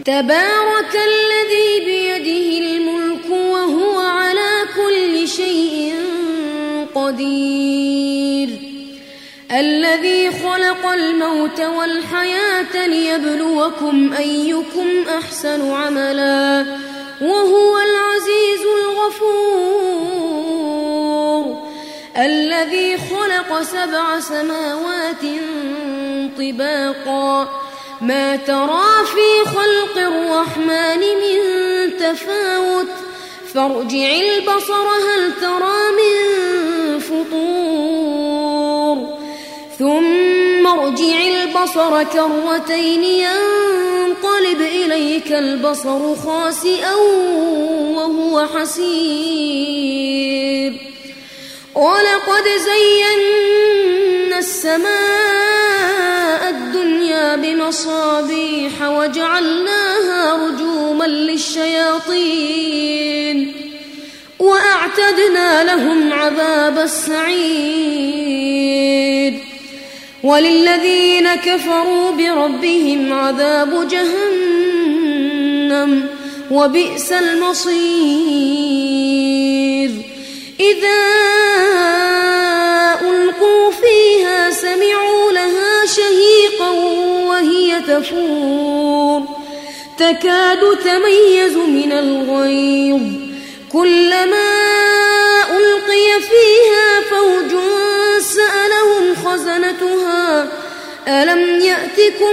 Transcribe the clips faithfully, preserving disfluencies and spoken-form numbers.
تبارك الذي بيده الملك وهو على كل شيء قدير الذي خلق الموت والحياة ليبلوكم أيكم أحسن عملا وهو العزيز الغفور الذي خلق سبع سماوات طباقا ما ترى في خلق الرحمن من تفاوت فارجع البصر هل ترى من فطور ثم ارجع البصر كرتين ينقلب إليك البصر خاسئا وهو حسير ولقد زينا السماء الدنيا بمصابيح وجعلناها رجوما للشياطين وأعتدنا لهم عذاب السعير وللذين كفروا بربهم عذاب جهنم وبئس المصير إذا ألقوا فيها سمعوا لها شهيقا وهي تفور تكاد تميز من الغيظ كلما ألقي فيها فوج سألهم خزنتها ألم يأتكم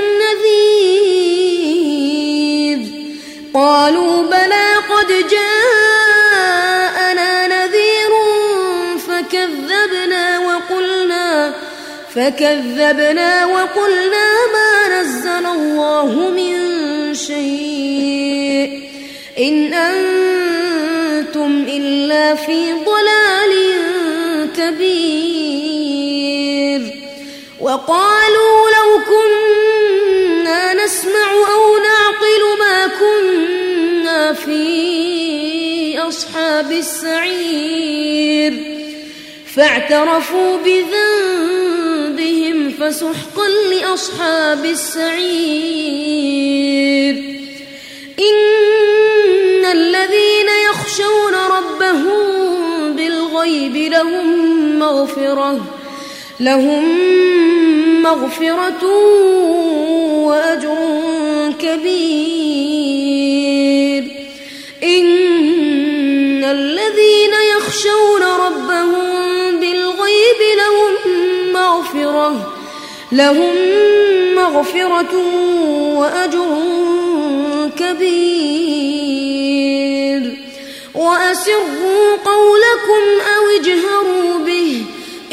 نذير قالوا بلى قد جاءنا نذير فكذبنا وقلنا فكذبنا وقلنا ما نزل الله من شيء إن أنتم إلا في ضلال كبير وقالوا لو كنا نسمع أو نعقل ما كنا في أصحاب السعير فاعترفوا بذنبهم فسحقا لأصحاب السعير إن الذين يخشون ربهم بالغيب لهم مغفرة لهم مغفرة وأجر كبير إن الذين يخشون ربهم بالغيب لهم مغفرة لهم مغفرة وأجر كبير وأسروا قولكم أو اجهروا به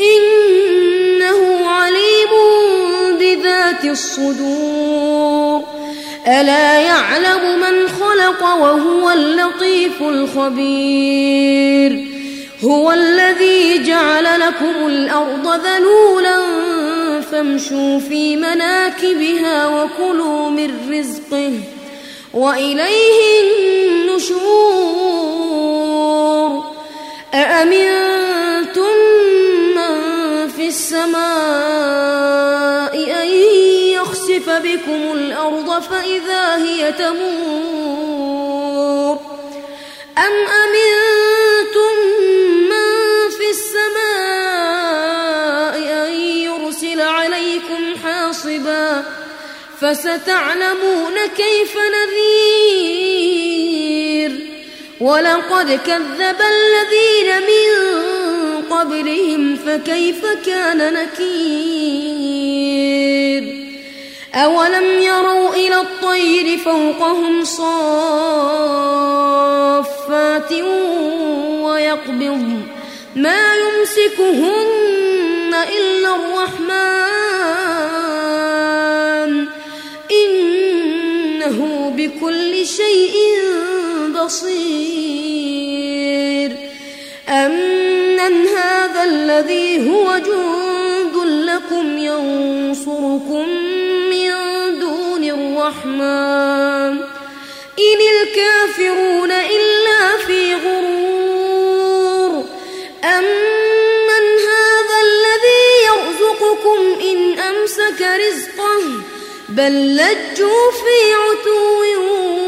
إنه عليم بذات الصدور ألا يعلم من خلق وهو اللطيف الخبير هو الذي جعل لكم الأرض ذلولا فامشوا في مناكبها وكلوا من رزقه وإليه النشور أأمنتم من في السماء أن يخسف بكم الأرض فإذا هي تمور أم أمنتم من في السماء أن يرسل عليكم حاصبا فستعلمون كيف نذير ولقد كذب الذين من قبلهم فكيف كان نكير أولم يروا إلى الطير فوقهم صافات ويقبض ما يمسكهن إلا الرحمن إنه بكل شيء بصير أمن هذا الذي هو جند لكم ينصركم من دون الرحمن إن الكافرون إلا في غرور أمن هذا الذي يرزقكم إن أمسك رزقه بل لجوا في عتو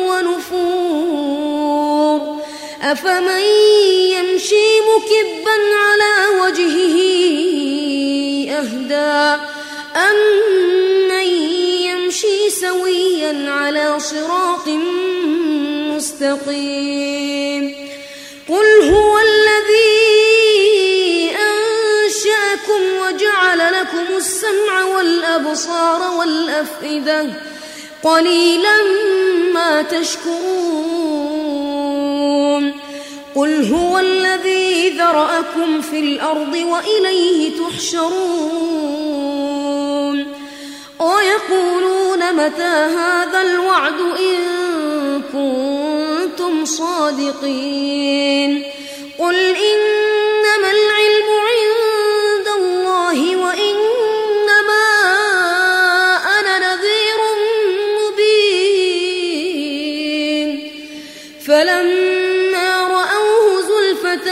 أفمن يمشي مكبا على وجهه أهدى أمن يمشي سويا على صراط مستقيم قل هو الذي أنشأكم وجعل لكم السمع والأبصار والأفئدة قليلا ما تشكرون قل هو الذي ذرأكم في الأرض وإليه تحشرون ويقولون متى هذا الوعد إن كنتم صادقين قل إنما العلم عند الله وإنما أنا نذير مبين فلما رأوه زلفة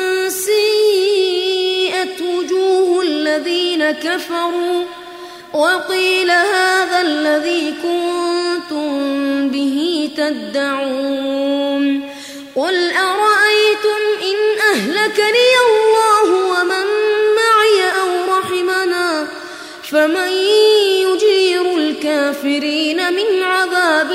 سيئت وجوه الذين كفروا وقيل هذا الذي كنتم به تدعون قل أرأيتم إن أهلكني الله ومن معي أو رحمنا فمن يجير الكافرين من عذاب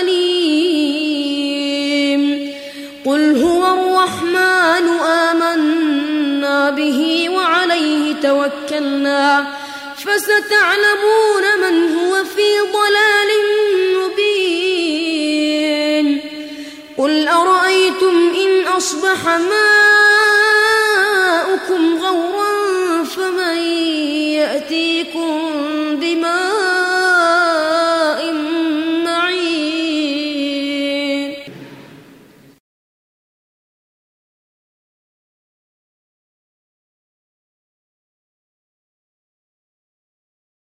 أليم قل هو الرحمن آمنا به وعليه توكلنا فستعلمون من هو في ضلال مبين قل أرأيتم إن أصبح ماؤكم غورا فمن يأتيكم بماء